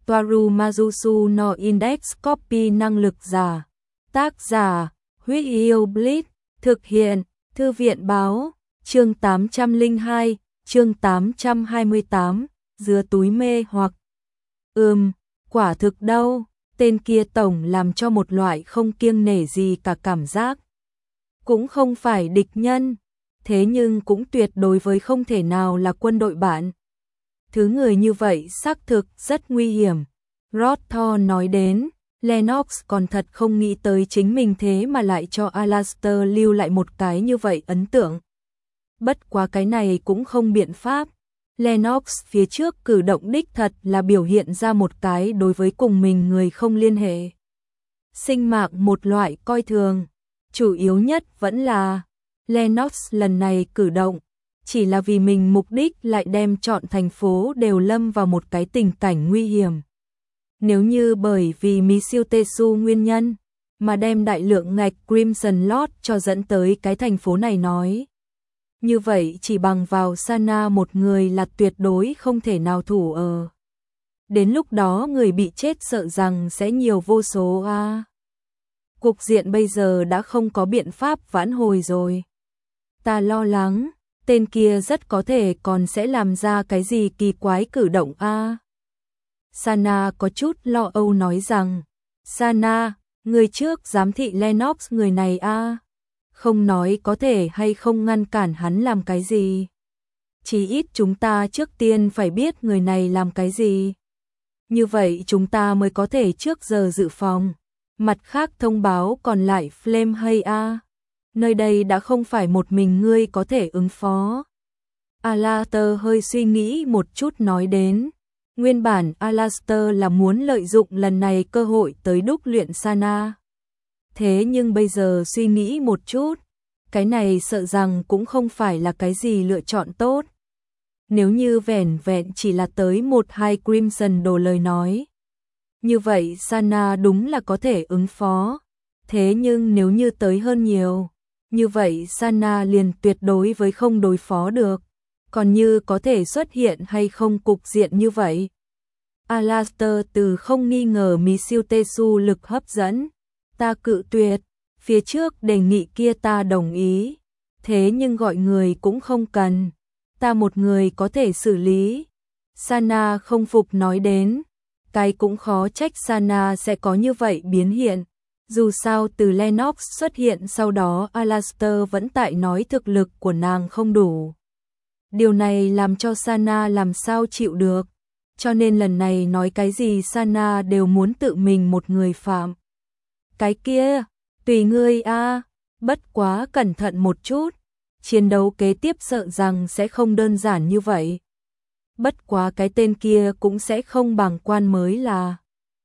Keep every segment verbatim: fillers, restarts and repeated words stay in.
Toaru Majusu no Index Copy năng lực giả. Tác giả, Huyết Yêu Blitz, thực hiện, Thư viện báo, chương tám trăm lẻ hai, chương tám trăm hai mươi tám, dứa túi mê hoặc. Ừm, quả thực đâu, tên kia tổng làm cho một loại không kiêng nể gì cả cảm giác. Cũng không phải địch nhân, thế nhưng cũng tuyệt đối với không thể nào là quân đội bạn. Thứ người như vậy xác thực rất nguy hiểm. Rothor nói đến, Lennox còn thật không nghĩ tới chính mình thế mà lại cho Alastair lưu lại một cái như vậy ấn tượng. Bất quá cái này cũng không biện pháp. Lennox phía trước cử động đích thật là biểu hiện ra một cái đối với cùng mình người không liên hệ. Sinh mạng một loại coi thường. Chủ yếu nhất vẫn là Lennox lần này cử động chỉ là vì mình mục đích lại đem chọn thành phố đều lâm vào một cái tình cảnh nguy hiểm. Nếu như bởi vì Michiu Tetsu nguyên nhân mà đem đại lượng ngạch Crimson Lord cho dẫn tới cái thành phố này nói, như vậy chỉ bằng vào Sana một người là tuyệt đối không thể nào thủ ở. Đến lúc đó người bị chết sợ rằng sẽ nhiều vô số a. À. Cục diện bây giờ đã không có biện pháp vãn hồi rồi. Ta lo lắng, tên kia rất có thể còn sẽ làm ra cái gì kỳ quái cử động a. À. Sana có chút lo âu nói rằng, Sana, người trước giám thị Lennox người này a. À. Không nói có thể hay không ngăn cản hắn làm cái gì. Chỉ ít chúng ta trước tiên phải biết người này làm cái gì. Như vậy chúng ta mới có thể trước giờ dự phòng. Mặt khác thông báo còn lại Flame hay a. Nơi đây đã không phải một mình ngươi có thể ứng phó. Alastair hơi suy nghĩ một chút nói đến. Nguyên bản Alastair là muốn lợi dụng lần này cơ hội tới đúc luyện Sana. Thế nhưng bây giờ suy nghĩ một chút, cái này sợ rằng cũng không phải là cái gì lựa chọn tốt. Nếu như vẻn vẹn chỉ là tới một hai Crimson đồ lời nói, như vậy Sana đúng là có thể ứng phó. Thế nhưng nếu như tới hơn nhiều, như vậy Sana liền tuyệt đối với không đối phó được. Còn như có thể xuất hiện hay không cục diện như vậy. Alastair từ không nghi ngờ Michiu Tetsu lực hấp dẫn. Ta cự tuyệt, phía trước đề nghị kia ta đồng ý. Thế nhưng gọi người cũng không cần. Ta một người có thể xử lý. Sana không phục nói đến. Cái cũng khó trách Sana sẽ có như vậy biến hiện. Dù sao từ Lennox xuất hiện sau đó Alastair vẫn tại nói thực lực của nàng không đủ. Điều này làm cho Sana làm sao chịu được. Cho nên lần này nói cái gì Sana đều muốn tự mình một người phạm. Cái kia, tùy ngươi a, bất quá cẩn thận một chút. Chiến đấu kế tiếp sợ rằng sẽ không đơn giản như vậy. Bất quá cái tên kia cũng sẽ không bàng quan mới là.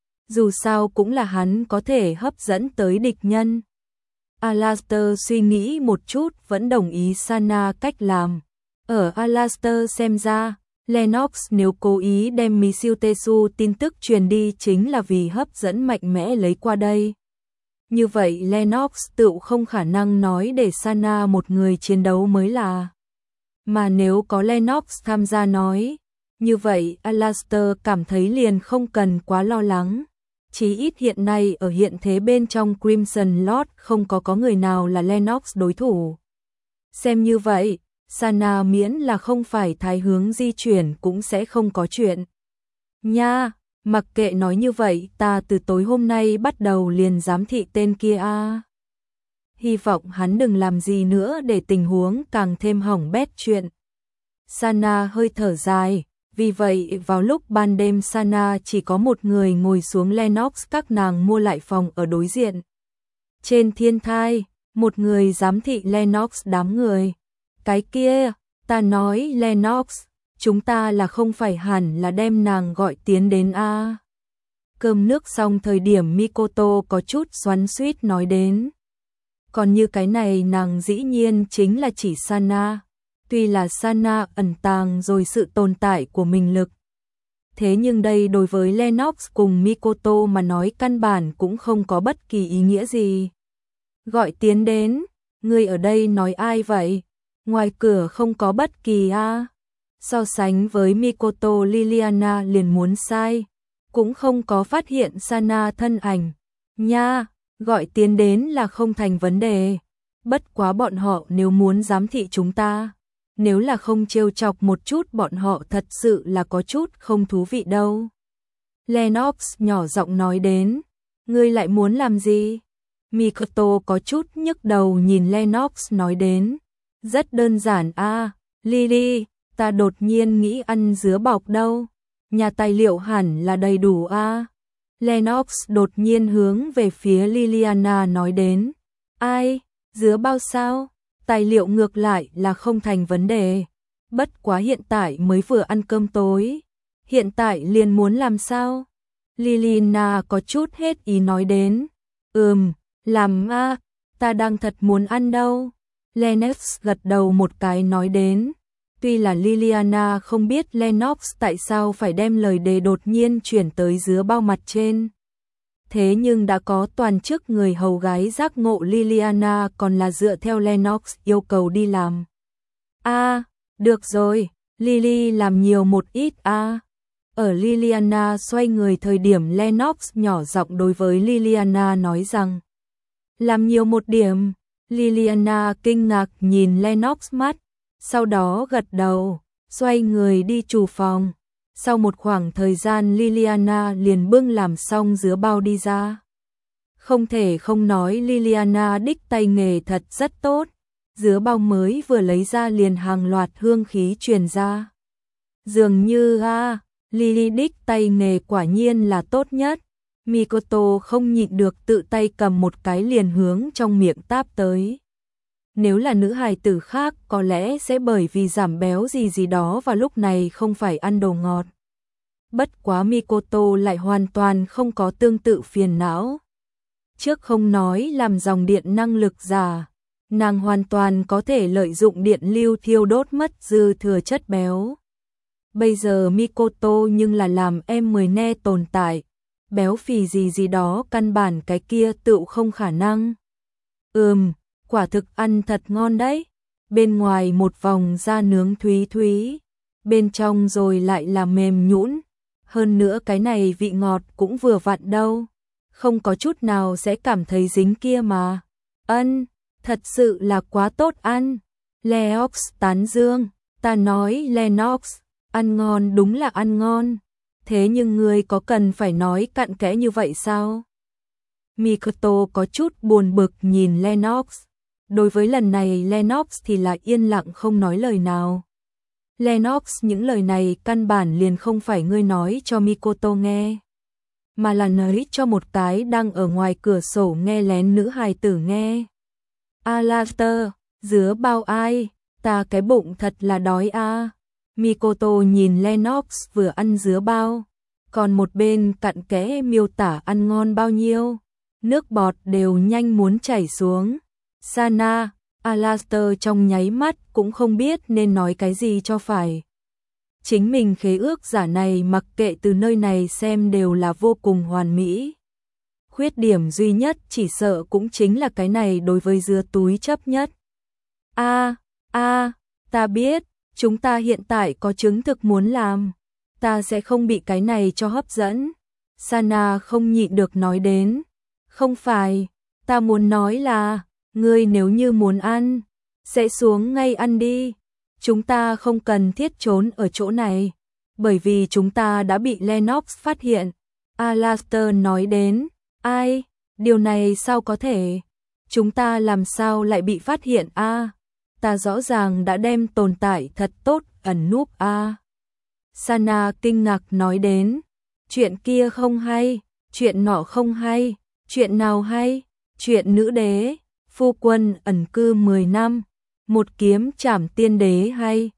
Dù sao cũng là hắn có thể hấp dẫn tới địch nhân. Alastair suy nghĩ một chút vẫn đồng ý Sana cách làm. Ở Alastair xem ra, Lennox nếu cố ý đem Michiu Tetsu tin tức truyền đi chính là vì hấp dẫn mạnh mẽ lấy qua đây. Như vậy Lennox tự không khả năng nói để Sana một người chiến đấu mới là. Mà nếu có Lennox tham gia nói, như vậy Alastair cảm thấy liền không cần quá lo lắng. Chí ít hiện nay ở hiện thế bên trong Crimson Lord không có có người nào là Lennox đối thủ. Xem như vậy, Sana miễn là không phải thái hướng di chuyển cũng sẽ không có chuyện. Nha, mặc kệ nói như vậy ta từ tối hôm nay bắt đầu liền giám thị tên kia a. À. Hy vọng hắn đừng làm gì nữa để tình huống càng thêm hỏng bét chuyện. Sana hơi thở dài, vì vậy vào lúc ban đêm Sana chỉ có một người ngồi xuống Lennox các nàng mua lại phòng ở đối diện. Trên thiên thai, một người giám thị Lennox đám người. Cái kia, ta nói Lennox, chúng ta là không phải hẳn là đem nàng gọi tiến đến a. À. Cơm nước xong thời điểm Mikoto có chút xoắn xuýt nói đến. Còn như cái này nàng dĩ nhiên chính là chỉ Sana. Tuy là Sana ẩn tàng rồi sự tồn tại của mình lực. Thế nhưng đây đối với Lennox cùng Mikoto mà nói căn bản cũng không có bất kỳ ý nghĩa gì. Gọi tiến đến, người ở đây nói ai vậy? Ngoài cửa không có bất kỳ a. À. So sánh với Mikoto Liliana liền muốn sai. cũng không có phát hiện Sana thân ảnh. Nha, gọi tiến đến là không thành vấn đề. Bất quá bọn họ nếu muốn giám thị chúng ta, nếu là không trêu chọc một chút bọn họ thật sự là có chút không thú vị đâu. Lennox nhỏ giọng nói đến, ngươi lại muốn làm gì? Mikoto có chút nhức đầu nhìn Lennox nói đến, rất đơn giản a, à, Lily, ta đột nhiên nghĩ ăn dứa bọc đâu, nhà tài liệu hẳn là đầy đủ a. À. Lennox đột nhiên hướng về phía Liliana nói đến, ai, dứa bao sao? Tài liệu ngược lại là không thành vấn đề. Bất quá hiện tại mới vừa ăn cơm tối. Hiện tại liền muốn làm sao? Liliana có chút hết ý nói đến. Ừm, làm a, à, ta đang thật muốn ăn đâu. Lennox gật đầu một cái nói đến. Tuy là Liliana không biết Lennox tại sao phải đem lời đề đột nhiên chuyển tới dứa bao mặt trên. Thế nhưng đã có toàn chức người hầu gái giác ngộ Liliana còn là dựa theo Lennox yêu cầu đi làm. A, à, được rồi, Lily làm nhiều một ít a. À. Ở Liliana xoay người thời điểm Lennox nhỏ giọng đối với Liliana nói rằng, làm nhiều một điểm. Liliana kinh ngạc nhìn Lennox mắt, sau đó gật đầu, xoay người đi chủ phòng. Sau một khoảng thời gian Liliana liền bưng làm xong dứa bao đi ra. Không thể không nói Liliana đích tay nghề thật rất tốt. Dứa bao mới vừa lấy ra liền hàng loạt hương khí truyền ra. Dường như a, à, Lily đích tay nghề quả nhiên là tốt nhất. Mikoto không nhịn được tự tay cầm một cái liền hướng trong miệng táp tới. Nếu là nữ hài tử khác có lẽ sẽ bởi vì giảm béo gì gì đó và lúc này không phải ăn đồ ngọt. Bất quá Mikoto lại hoàn toàn không có tương tự phiền não. Trước không nói làm dòng điện năng lực giả, nàng hoàn toàn có thể lợi dụng điện lưu thiêu đốt mất dư thừa chất béo. Bây giờ Mikoto nhưng là làm em mười ne tồn tại, béo phì gì gì đó căn bản cái kia tựu không khả năng. Ừm, quả thực ăn thật ngon đấy. Bên ngoài một vòng da nướng thúy thúy, bên trong rồi lại là mềm nhũn. Hơn nữa cái này vị ngọt cũng vừa vặn đâu, không có chút nào sẽ cảm thấy dính kia mà. Ân, thật sự là quá tốt ăn. Lennox tán dương, ta nói Lennox, ăn ngon đúng là ăn ngon. Thế nhưng ngươi có cần phải nói cặn kẽ như vậy sao? Mikoto có chút buồn bực nhìn Lennox. Đối với lần này Lennox thì là yên lặng không nói lời nào. Lennox những lời này căn bản liền không phải ngươi nói cho Mikoto nghe, mà là nói cho một cái đang ở ngoài cửa sổ nghe lén nữ hài tử nghe. Alastair, dứa bao ai, ta cái bụng thật là đói a. À. Mikoto nhìn Lennox vừa ăn dứa bao, còn một bên cặn kẽ miêu tả ăn ngon bao nhiêu, nước bọt đều nhanh muốn chảy xuống. Sana, Alastair trong nháy mắt cũng không biết nên nói cái gì cho phải. Chính mình khế ước giả này mặc kệ từ nơi này xem đều là vô cùng hoàn mỹ. Khuyết điểm duy nhất chỉ sợ cũng chính là cái này đối với dưa túi chấp nhất. A, a, ta biết, chúng ta hiện tại có chứng thực muốn làm, ta sẽ không bị cái này cho hấp dẫn. Sana không nhịn được nói đến, không phải, ta muốn nói là, ngươi nếu như muốn ăn, sẽ xuống ngay ăn đi. Chúng ta không cần thiết trốn ở chỗ này, bởi vì chúng ta đã bị Lennox phát hiện. Alastair nói đến, ai, điều này sao có thể? Chúng ta làm sao lại bị phát hiện a? À, ta rõ ràng đã đem tồn tại thật tốt ẩn núp a. À. Sana kinh ngạc nói đến, chuyện kia không hay, chuyện nọ không hay, chuyện nào hay? Chuyện nữ đế, phu quân ẩn cư mười năm, một kiếm trảm tiên đế hay?